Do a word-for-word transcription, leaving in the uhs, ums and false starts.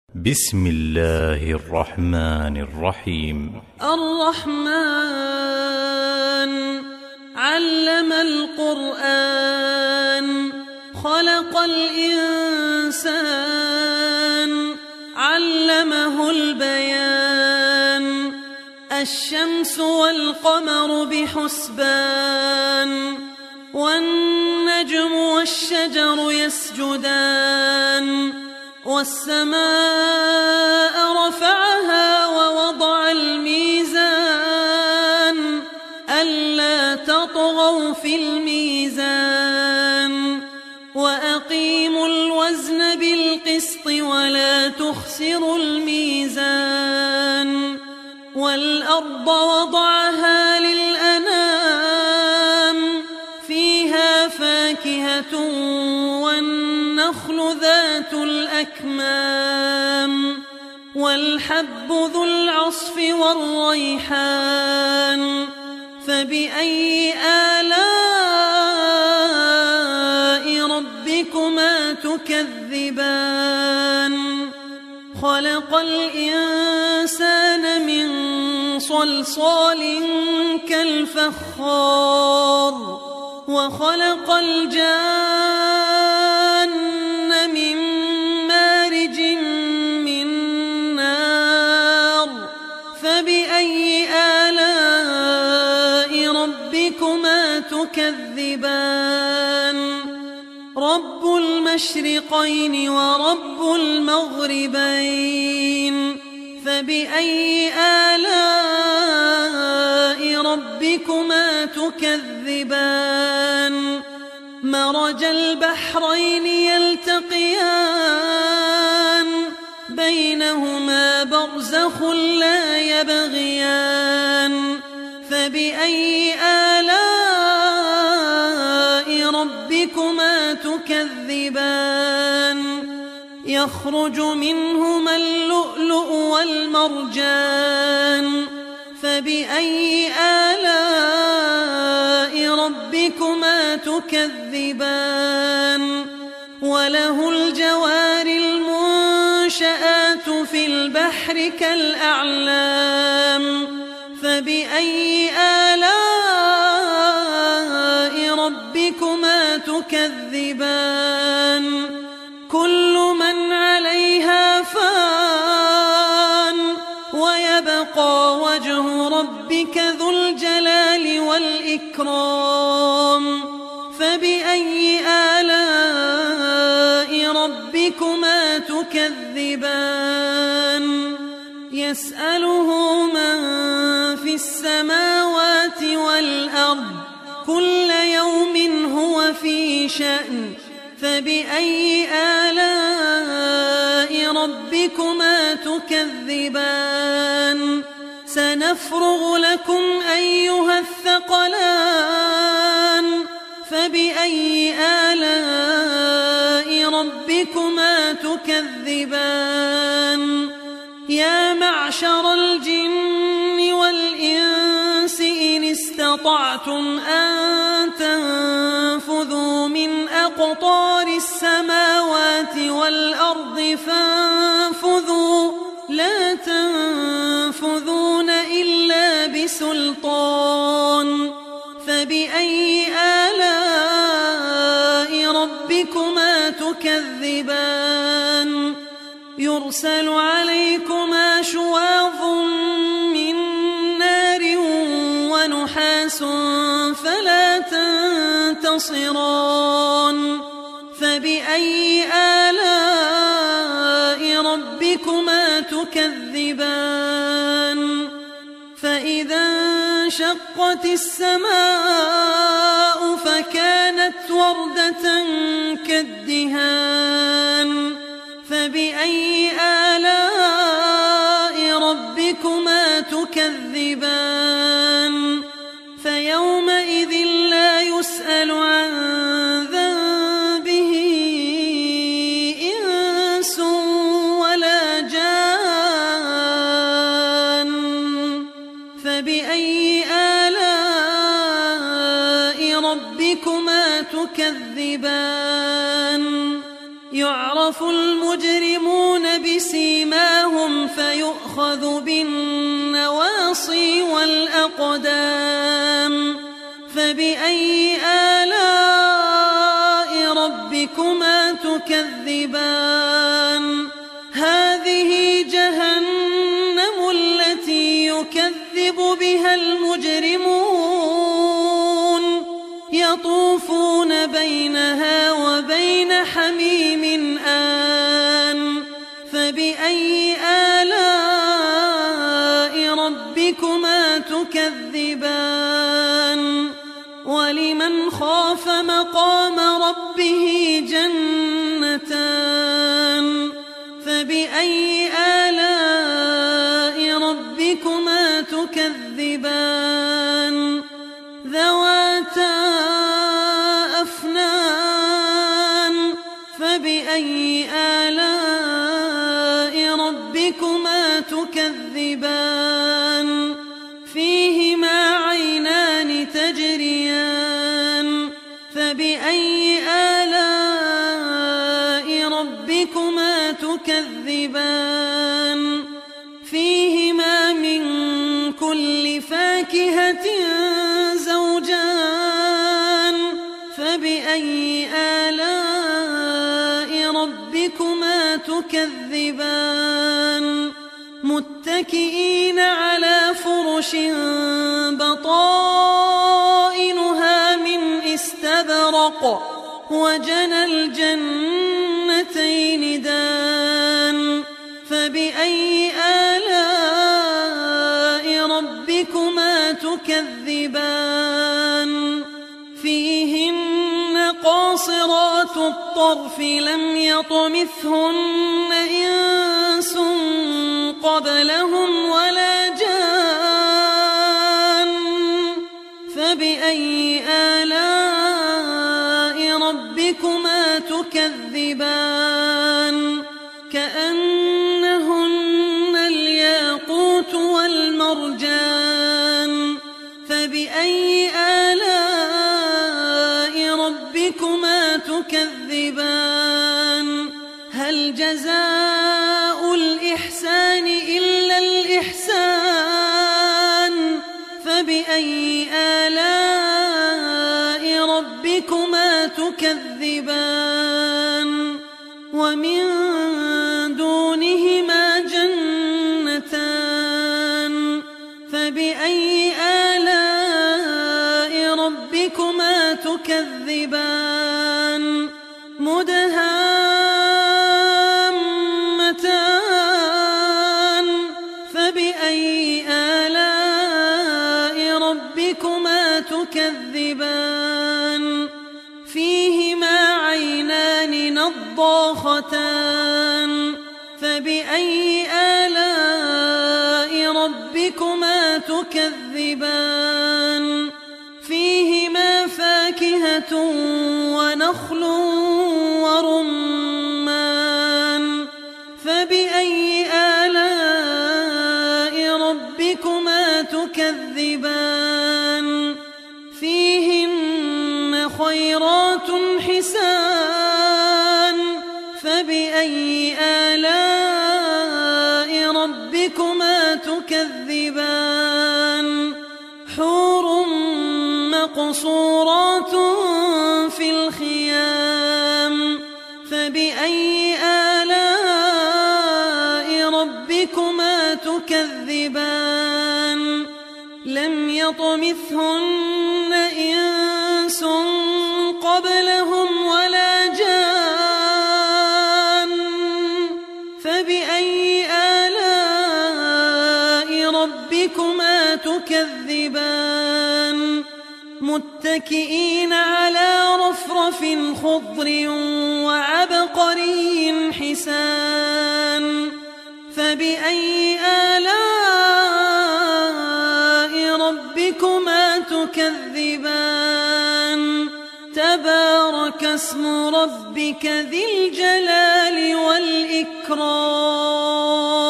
بسم الله الرحمن الرحيم. الرحمن علم القرآن خلق الإنسان علمه البيان الشمس والقمر بحسبان والنجم والشجر يسجدان والسماء رفعها ووضع الميزان ألا تطغوا في الميزان وأقيموا الوزن بالقسط ولا تخسروا الميزان والأرض وضعها للأنام فيها فاكهة والنخل ذات الأكمام والحب ذو العصف والريحان فبأي آلاء ربكما تكذبان خلق الإنسان من صلصال كالفخار وخلق الجان من مارج من نار فبأي آلاء ربكما تكذبان رب المشرقين ورب المغربين فبأي آلاء ربكما تكذبان مرج البحرين يلتقيان بينهما برزخ لا يبغيان فبأي آلاء ربكما تكذبان يخرج منهما اللؤلؤ والمرجان فبأي آلاء ربكما تكذبان وله الجوار المنشآت في البحر كالأعلام فبأي آلاء ربكما تكذبان كل من عليها فان ويبقى وجه ربك ذو الجلال والإكرام فبأي آلاء ربكما تكذبان يسأله من في السماوات والأرض كل يوم هو في شأن فبأي آلاء ربكما تكذبان سنفرغ لكم أيها الثقلان فبأي آلاء ربكما تكذبان يا معشر الجن والإنس إن استطعتم أن تنفذوا من أقطار السماوات والأرض فانفذوا لا تنفذون إلا بسلطان فبأي آلاء ربكما تكذبان يرسل عليكما شواظ من نار ونحاس فلا تنتصران فبأي آلاء ربكما تكذبان فإذا انشقت السماء فكانت وردة كالدهان فبأي آلاء ربكما تكذبان فيومئذ لا يسأل عن ذنبه إنس ولا جان فبأي آلاء ربكما تكذبان يعرف يعرف المجرمون بسيماهم فيؤخذ بالنواصي والأقدام فبأي آلاء ربكما تكذبان هذه جهنم التي يكذب بها المجرمون يطوفون بينها وبين حميم آن فبأي آلاء ربكما تكذبان ولمن خاف مقام ربه جنتان فبأي آلاء ربكما تكذبان ذواتا أفنان فبأي آلاء ربكما تكذبان فيهما عينان تجريان فبأي آلاء ربكما تكذبان فيهما من كل فاكهة زوجان فبأي آلاء ربكما تكذبان متكئين على فرش بطائنها من استبرق وجنى الجنتين دان فبأي آلاء ربكما تكذبان فيهن قاصرات الطرف لم يطمثهن إنس قبلهم ولا جان فبأي آلاء ربكما تكذبان كأنهن الياقوت والمرجان فبأي آلاء ربكما تكذبان هل جزاء الإحسان إلا الإحسان فبأي آلاء ربكما تكذبان ومن دونهما جنتان فبأي آلاء ربكما تكذبان مدهامتان فبأي آلاء ربكما تكذبان فيهما عينان نضاختان فبأي آلاء ربكما تكذبان فيهما فاكهة ونخل ورمان فبأي آلاء ربكما تكذبان فيهن خيرات حسان فبأي آلاء ربكما تكذبان حور مقصورات في الخيام فبأي آلاء ربكما تكذبان لم يطمثهن إنس قبلهم ولا جان فبأي آلاء ربكما تكذبان متكئين على رفرف خضر وعبقري حسان فبأي آلاء ربكما تكذبان تبارك اسم ربك ذي الجلال والإكرام